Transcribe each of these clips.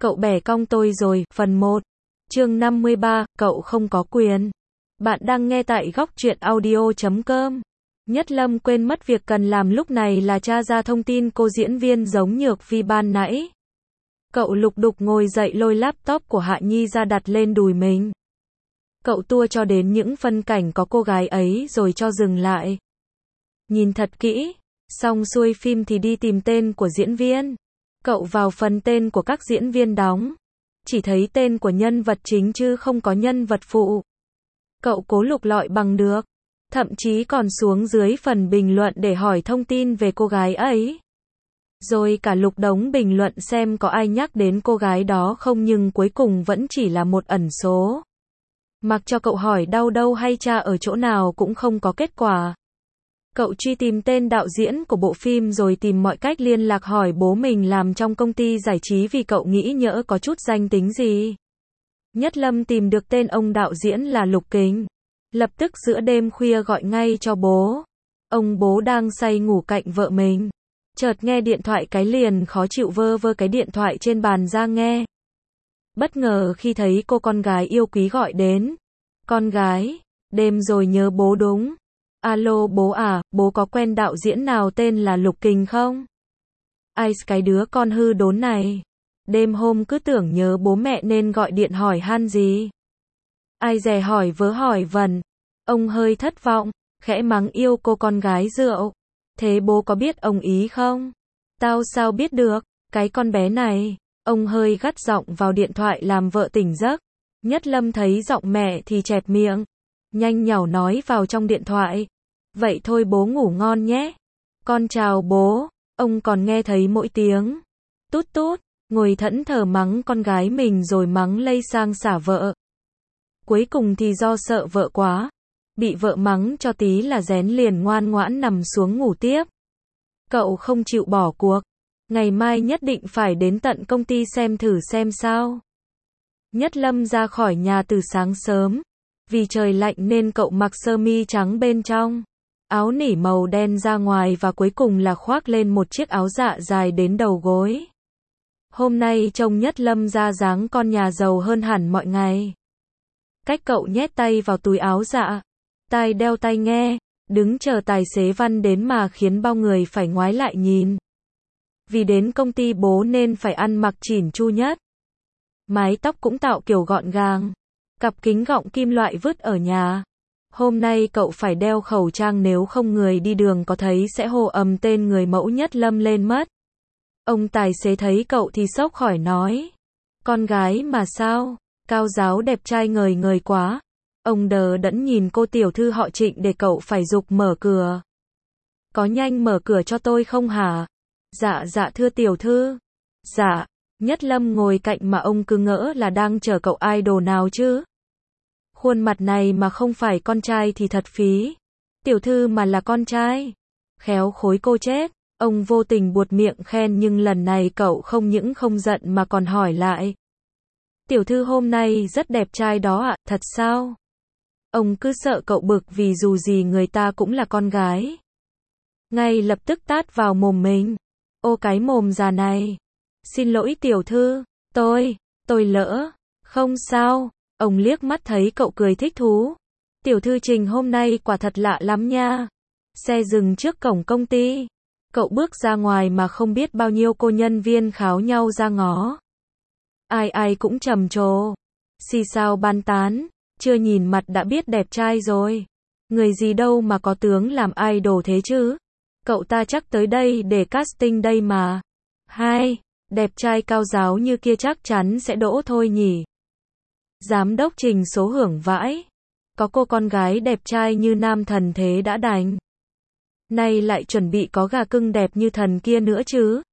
Cậu bẻ cong tôi rồi, phần 1. Chương 53, cậu không có quyền. Bạn đang nghe tại góc truyện audio.com. Nhất Lâm quên mất việc cần làm lúc này là tra ra thông tin cô diễn viên giống Nhược Phi ban nãy. Cậu lục đục ngồi dậy lôi laptop của Hạ Nhi ra đặt lên đùi mình. Cậu tua cho đến những phân cảnh có cô gái ấy rồi cho dừng lại. Nhìn thật kỹ, xong xuôi phim thì đi tìm tên của diễn viên. Cậu vào phần tên của các diễn viên đóng. Chỉ thấy tên của nhân vật chính chứ không có nhân vật phụ. Cậu cố lục lọi bằng được. Thậm chí còn xuống dưới phần bình luận để hỏi thông tin về cô gái ấy. Rồi cả lục đống bình luận xem có ai nhắc đến cô gái đó không, nhưng cuối cùng vẫn chỉ là một ẩn số. Mặc cho cậu hỏi đau đâu hay tra ở chỗ nào cũng không có kết quả. Cậu truy tìm tên đạo diễn của bộ phim rồi tìm mọi cách liên lạc hỏi bố mình làm trong công ty giải trí vì cậu nghĩ nhỡ có chút danh tính gì. Nhất Lâm tìm được tên ông đạo diễn là Lục Kính. Lập tức giữa đêm khuya gọi ngay cho bố. Ông bố đang say ngủ cạnh vợ mình. Chợt nghe điện thoại cái liền khó chịu vơ vơ cái điện thoại trên bàn ra nghe. Bất ngờ khi thấy cô con gái yêu quý gọi đến. Con gái, đêm rồi nhớ bố đúng. Alo bố à, bố có quen đạo diễn nào tên là Lục Kính không? Ai cái đứa con hư đốn này. Đêm hôm cứ tưởng nhớ bố mẹ nên gọi điện hỏi han gì. Ai dè hỏi vớ hỏi vẩn. Ông hơi thất vọng, khẽ mắng yêu cô con gái rượu. Thế bố có biết ông ý không? Tao sao biết được, cái con bé này. Ông hơi gắt giọng vào điện thoại làm vợ tỉnh giấc. Nhất Lâm thấy giọng mẹ thì chẹp miệng. Nhanh nhảu nói vào trong điện thoại. Vậy thôi bố ngủ ngon nhé. Con chào bố. Ông còn nghe thấy mỗi tiếng tút tút, ngồi thẫn thờ mắng con gái mình rồi mắng lây sang xả vợ. Cuối cùng thì do sợ vợ quá, bị vợ mắng cho tí là rén liền ngoan ngoãn nằm xuống ngủ tiếp. Cậu không chịu bỏ cuộc. Ngày mai nhất định phải đến tận công ty xem thử xem sao. Nhất Lâm ra khỏi nhà từ sáng sớm. Vì trời lạnh nên cậu mặc sơ mi trắng bên trong, áo nỉ màu đen ra ngoài và cuối cùng là khoác lên một chiếc áo dạ dài đến đầu gối. Hôm nay trông Nhất Lâm ra dáng con nhà giàu hơn hẳn mọi ngày. Cách cậu nhét tay vào túi áo dạ, tai đeo tai nghe, đứng chờ tài xế Văn đến mà khiến bao người phải ngoái lại nhìn. Vì đến công ty bố nên phải ăn mặc chỉn chu nhất. Mái tóc cũng tạo kiểu gọn gàng. Cặp kính gọng kim loại vứt ở nhà. Hôm nay cậu phải đeo khẩu trang nếu không người đi đường có thấy sẽ hô ầm tên người mẫu Nhất Lâm lên mất. Ông tài xế thấy cậu thì sốc khỏi nói. Con gái mà sao, cao ráo đẹp trai ngời ngời quá. Ông đờ đẫn nhìn cô tiểu thư họ Trịnh để cậu phải giục mở cửa. Có nhanh mở cửa cho tôi không hả? Dạ dạ thưa tiểu thư. Dạ. Nhất Lâm ngồi cạnh mà ông cứ ngỡ là đang chờ cậu idol nào chứ. Khuôn mặt này mà không phải con trai thì thật phí. Tiểu thư mà là con trai. Khéo khối cô chết. Ông vô tình buột miệng khen nhưng lần này cậu không những không giận mà còn hỏi lại. Tiểu thư hôm nay rất đẹp trai đó ạ, thật sao? Ông cứ sợ cậu bực vì dù gì người ta cũng là con gái. Ngay lập tức tát vào mồm mình. Ô cái mồm già này. Xin lỗi tiểu thư, tôi lỡ. Không sao. Ông liếc mắt thấy cậu cười thích thú. Tiểu thư Trình hôm nay quả thật lạ lắm nha. Xe dừng trước cổng công ty. Cậu bước ra ngoài mà không biết bao nhiêu cô nhân viên kháo nhau ra ngó. Ai ai cũng trầm trồ. Xì xào bàn tán. Chưa nhìn mặt đã biết đẹp trai rồi. Người gì đâu mà có tướng làm idol thế chứ. Cậu ta chắc tới đây để casting đây mà. Hai, đẹp trai cao ráo như kia chắc chắn sẽ đỗ thôi nhỉ. Giám đốc Trình số hưởng vãi. Có cô con gái đẹp trai như nam thần thế đã đành. Nay lại chuẩn bị có gà cưng đẹp như thần kia nữa chứ.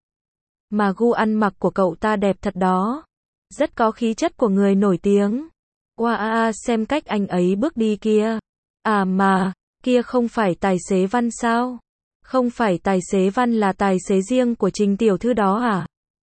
Mà gu ăn mặc của cậu ta đẹp thật đó. Rất có khí chất của người nổi tiếng. Wow, xem cách anh ấy bước đi kia. À mà, kia không phải tài xế Văn sao? Không phải tài xế Văn là tài xế riêng của Trình tiểu thư đó à?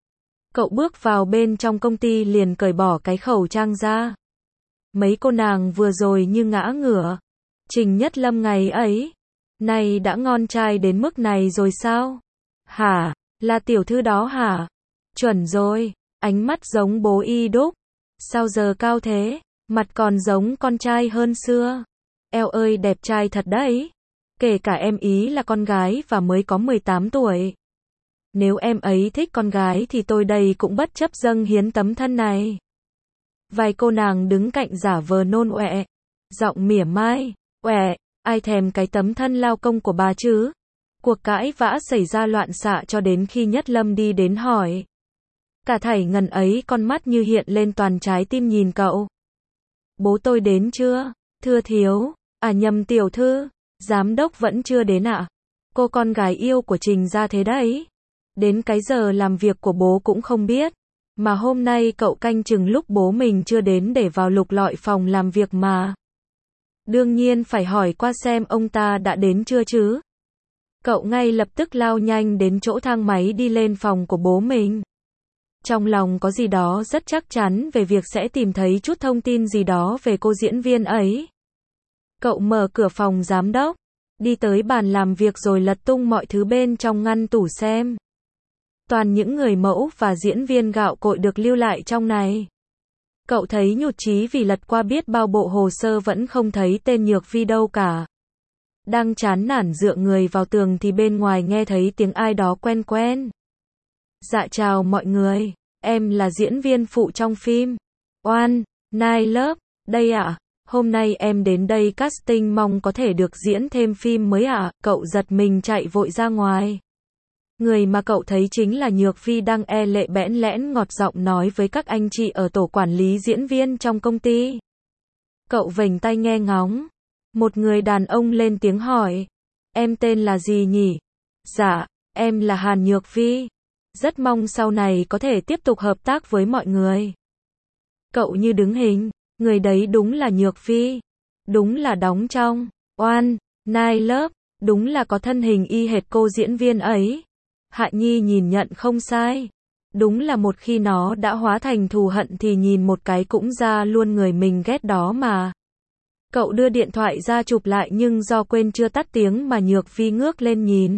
Cậu bước vào bên trong công ty liền cởi bỏ cái khẩu trang ra. Mấy cô nàng vừa rồi như ngã ngửa. Trình Nhất Lâm ngày ấy, này đã ngon trai đến mức này rồi sao? Hả, là tiểu thư đó hả? Chuẩn rồi, Ánh mắt giống bố y đúc. Sao giờ cao thế? Mặt còn giống con trai hơn xưa. Eo ơi đẹp trai thật đấy. Kể cả em ý là con gái và mới có 18 tuổi. Nếu em ấy thích con gái thì tôi đây cũng bất chấp dâng hiến tấm thân này. Vài cô nàng đứng cạnh giả vờ nôn ọe. Giọng mỉa mai. Ọe, ai thèm cái tấm thân lao công của bà chứ? Cuộc cãi vã xảy ra loạn xạ cho đến khi Nhất Lâm đi đến hỏi. Cả thảy ngần ấy con mắt như hiện lên toàn trái tim nhìn cậu. Bố tôi đến chưa? Thưa thiếu. À nhầm tiểu thư. Giám đốc vẫn chưa đến ạ. Cô con gái yêu của Trình ra thế đấy. Đến cái giờ làm việc của bố cũng không biết. Mà hôm nay cậu canh chừng lúc bố mình chưa đến để vào lục lọi phòng làm việc mà. Đương nhiên phải hỏi qua xem ông ta đã đến chưa chứ. Cậu ngay lập tức lao nhanh đến chỗ thang máy đi lên phòng của bố mình. Trong lòng có gì đó rất chắc chắn về việc sẽ tìm thấy chút thông tin gì đó về cô diễn viên ấy. Cậu mở cửa phòng giám đốc, đi tới bàn làm việc rồi lật tung mọi thứ bên trong ngăn tủ xem. Toàn những người mẫu và diễn viên gạo cội được lưu lại trong này. Cậu thấy nhụt chí vì lật qua biết bao bộ hồ sơ vẫn không thấy tên Nhược Phi đâu cả. Đang chán nản dựa người vào tường thì bên ngoài nghe thấy tiếng ai đó quen quen. Dạ chào mọi người, em là diễn viên phụ trong phim One Night Love, đây ạ. Hôm nay em đến đây casting mong có thể được diễn thêm phim mới ạ. Cậu giật mình chạy vội ra ngoài. Người mà cậu thấy chính là Nhược Phi đang e lệ bẽn lẽn ngọt giọng nói với các anh chị ở tổ quản lý diễn viên trong công ty. Cậu vểnh tai nghe ngóng. Một người đàn ông lên tiếng hỏi. Em tên là gì nhỉ? Dạ, em là Hàn Nhược Phi. Rất mong sau này có thể tiếp tục hợp tác với mọi người. Cậu như đứng hình. Người đấy đúng là Nhược Phi. Đúng là đóng trong One Night Love. Đúng là có thân hình y hệt cô diễn viên ấy. Hạ Nhi nhìn nhận không sai. Đúng là một khi nó đã hóa thành thù hận thì nhìn một cái cũng ra luôn người mình ghét đó mà. Cậu đưa điện thoại ra chụp lại nhưng do quên chưa tắt tiếng mà Nhược Phi ngước lên nhìn.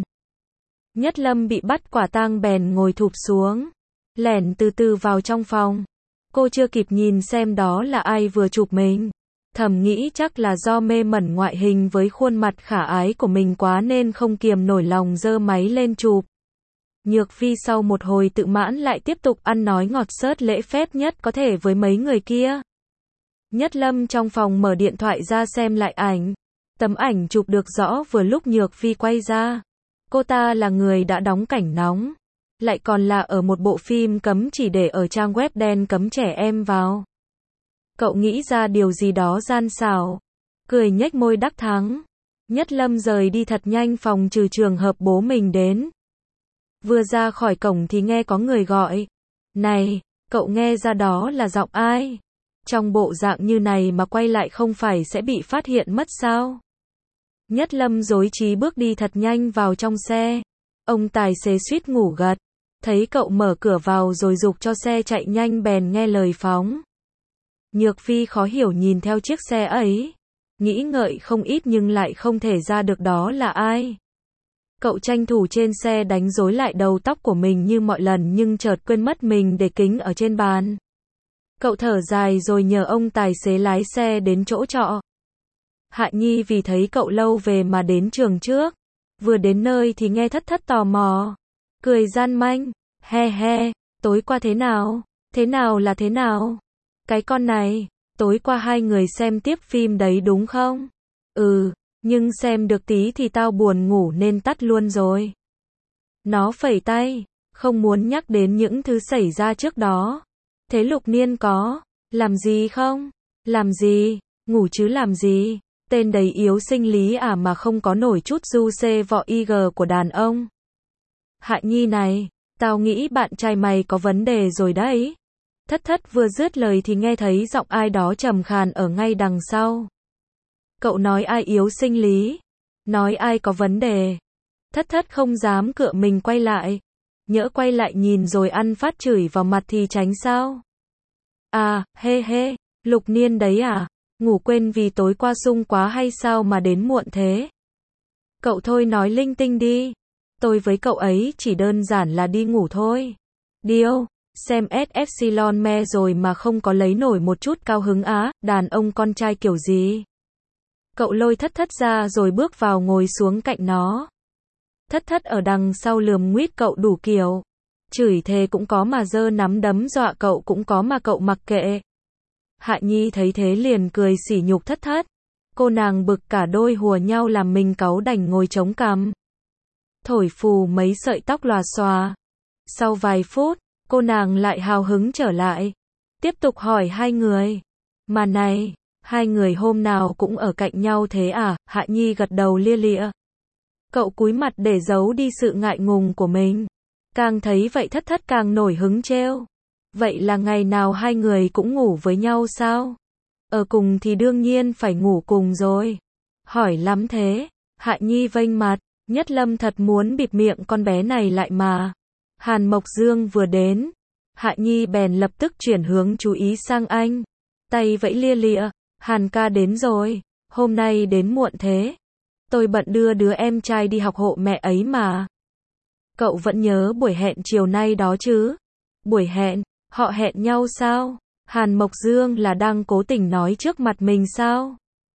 Nhất Lâm bị bắt quả tang bèn ngồi thụp xuống. Lẻn từ từ vào trong phòng. Cô chưa kịp nhìn xem đó là ai vừa chụp mình. Thầm nghĩ chắc là do mê mẩn ngoại hình với khuôn mặt khả ái của mình quá nên không kiềm nổi lòng giơ máy lên chụp. Nhược Phi sau một hồi tự mãn lại tiếp tục ăn nói ngọt xớt lễ phép nhất có thể với mấy người kia. Nhất Lâm trong phòng mở điện thoại ra xem lại ảnh. Tấm ảnh chụp được rõ vừa lúc Nhược Phi quay ra. Cô ta là người đã đóng cảnh nóng. Lại còn là ở một bộ phim cấm chỉ để ở trang web đen cấm trẻ em vào. Cậu nghĩ ra điều gì đó gian xảo. Cười nhếch môi đắc thắng. Nhất Lâm rời đi thật nhanh phòng trừ trường hợp bố mình đến. Vừa ra khỏi cổng thì nghe có người gọi. Này, cậu nghe ra đó là giọng ai? Trong bộ dạng như này mà quay lại không phải sẽ bị phát hiện mất sao? Nhất Lâm rối trí bước đi thật nhanh vào trong xe. Ông tài xế suýt ngủ gật. Thấy cậu mở cửa vào rồi giục cho xe chạy nhanh bèn nghe lời phóng. Nhược Phi khó hiểu nhìn theo chiếc xe ấy. Nghĩ ngợi không ít nhưng lại không thể ra được đó là ai. Cậu tranh thủ trên xe đánh rối lại đầu tóc của mình như mọi lần nhưng chợt quên mất mình để kính ở trên bàn. Cậu thở dài rồi nhờ ông tài xế lái xe đến chỗ trọ. Hạ Nhi vì thấy cậu lâu về mà đến trường trước. Vừa đến nơi thì nghe thất thất tò mò. Cười gian manh. He he, tối qua thế nào? Thế nào là thế nào? Cái con này, tối qua hai người xem tiếp phim đấy đúng không? Ừ, nhưng xem được tí thì tao buồn ngủ nên tắt luôn rồi. Nó phẩy tay, không muốn nhắc đến những thứ xảy ra trước đó. Thế Lục Niên có làm gì không? Làm gì? Ngủ chứ làm gì? Tên đấy yếu sinh lý à mà không có nổi chút du xê vọ IG của đàn ông. Hạ Nhi này, tao nghĩ bạn trai mày có vấn đề rồi đấy. Thất thất vừa dứt lời thì nghe thấy giọng ai đó trầm khàn ở ngay đằng sau. Cậu nói ai yếu sinh lý? Nói ai có vấn đề? Thất thất không dám cựa mình quay lại. Nhỡ quay lại nhìn rồi ăn phát chửi vào mặt thì tránh sao? À, hê hê, Lục Niên đấy à? Ngủ quên vì tối qua sung quá hay sao mà đến muộn thế? Cậu thôi nói linh tinh đi. Tôi với cậu ấy chỉ đơn giản là đi ngủ thôi. Điêu, Xem SFC me rồi mà không có lấy nổi một chút cao hứng á, đàn ông con trai kiểu gì. Cậu lôi Thất Thất ra rồi bước vào ngồi xuống cạnh nó. Thất Thất ở đằng sau lườm nguýt cậu đủ kiểu. Chửi thề cũng có mà giơ nắm đấm dọa cậu cũng có mà cậu mặc kệ. Hạ Nhi thấy thế liền cười sỉ nhục Thất Thất. Cô nàng bực cả đôi hùa nhau làm mình cáu đành ngồi chống cằm. Thổi phù mấy sợi tóc lòa xòa. Sau vài phút, cô nàng lại hào hứng trở lại. Tiếp tục hỏi hai người. Mà này, hai người hôm nào cũng ở cạnh nhau thế à? Hạ Nhi gật đầu lia lịa. Cậu cúi mặt để giấu đi sự ngại ngùng của mình. Càng thấy vậy Thất Thất càng nổi hứng trêu. Vậy là ngày nào hai người cũng ngủ với nhau sao? Ở cùng thì đương nhiên phải ngủ cùng rồi. Hỏi lắm thế. Hạ Nhi vênh mặt. Nhất Lâm thật muốn bịt miệng con bé này lại mà. Hàn Mộc Dương vừa đến. Hạ Nhi bèn lập tức chuyển hướng chú ý sang anh. Tay vẫy lia lịa. Hàn ca đến rồi. Hôm nay đến muộn thế. Tôi bận đưa đứa em trai đi học hộ mẹ ấy mà. Cậu vẫn nhớ buổi hẹn chiều nay đó chứ? Buổi hẹn? Họ hẹn nhau sao? Hàn Mộc Dương là đang cố tình nói trước mặt mình sao?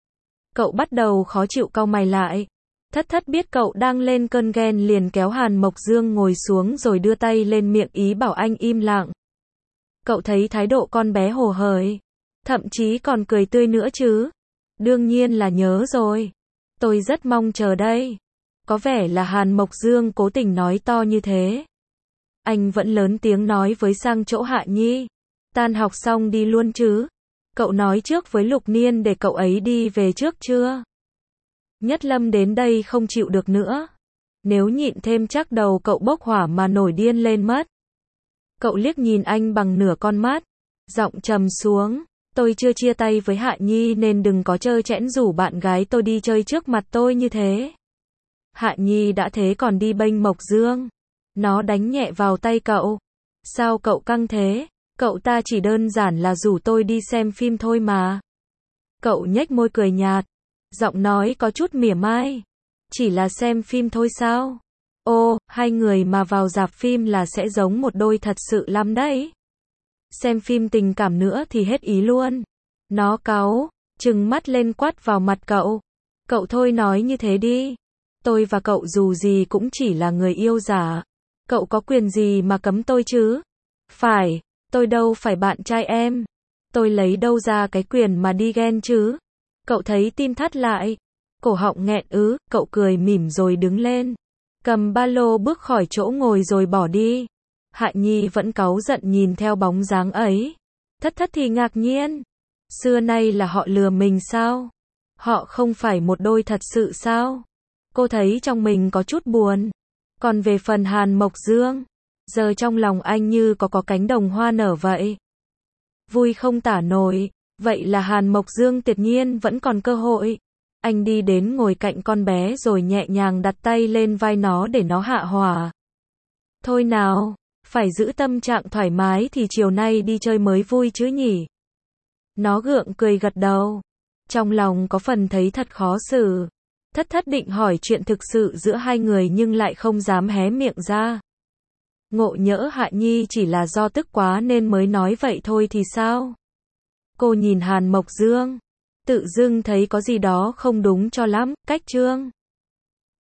Cậu bắt đầu khó chịu cau mày lại. Thất Thất biết cậu đang lên cơn ghen liền kéo Hàn Mộc Dương ngồi xuống rồi đưa tay lên miệng ý bảo anh im lặng. Cậu thấy thái độ con bé hồ hởi. Thậm chí còn cười tươi nữa chứ. Đương nhiên là nhớ rồi. Tôi rất mong chờ đây. Có vẻ là Hàn Mộc Dương cố tình nói to như thế. Anh vẫn lớn tiếng nói với sang chỗ Hạ Nhi. Tan học xong đi luôn chứ. Cậu nói trước với Lục Niên để cậu ấy đi về trước chưa? Nhất Lâm đến đây không chịu được nữa. Nếu nhịn thêm chắc đầu cậu bốc hỏa mà nổi điên lên mất. Cậu liếc nhìn anh bằng nửa con mắt. Giọng trầm xuống. Tôi chưa chia tay với Hạ Nhi nên đừng có trơ trẽn rủ bạn gái tôi đi chơi trước mặt tôi như thế. Hạ Nhi đã thế còn đi bênh Mộc Dương. Nó đánh nhẹ vào tay cậu. Sao cậu căng thế? Cậu ta chỉ đơn giản là rủ tôi đi xem phim thôi mà. Cậu nhếch môi cười nhạt. Giọng nói có chút mỉa mai. Chỉ là xem phim thôi sao? Ô, hai người mà vào rạp phim là sẽ giống một đôi thật sự lắm đấy. Xem phim tình cảm nữa thì hết ý luôn. Nó cáu, trừng mắt lên quát vào mặt cậu. Cậu thôi nói như thế đi. Tôi và cậu dù gì cũng chỉ là người yêu giả. Cậu có quyền gì mà cấm tôi chứ? Phải, tôi đâu phải bạn trai em. Tôi lấy đâu ra cái quyền mà đi ghen chứ? Cậu thấy tim thắt lại. Cổ họng nghẹn ứ, cậu cười mỉm rồi đứng lên. Cầm ba lô bước khỏi chỗ ngồi rồi bỏ đi. Hạ Nhi vẫn cáu giận nhìn theo bóng dáng ấy. Thất Thất thì ngạc nhiên. Xưa nay là họ lừa mình sao? Họ không phải một đôi thật sự sao? Cô thấy trong mình có chút buồn. Còn về phần Hàn Mộc Dương, giờ trong lòng anh như có cánh đồng hoa nở vậy. Vui không tả nổi. Vậy là Hàn Mộc Dương tuyệt nhiên vẫn còn cơ hội. Anh đi đến ngồi cạnh con bé rồi nhẹ nhàng đặt tay lên vai nó để nó hạ hỏa. Thôi nào, phải giữ tâm trạng thoải mái thì chiều nay đi chơi mới vui chứ nhỉ? Nó gượng cười gật đầu. Trong lòng có phần thấy thật khó xử. Thất Thất định hỏi chuyện thực sự giữa hai người nhưng lại không dám hé miệng ra. Ngộ nhỡ Hạ Nhi chỉ là do tức quá nên mới nói vậy thôi thì sao? Cô nhìn Hàn Mộc Dương. Tự dưng thấy có gì đó không đúng cho lắm, cách trương.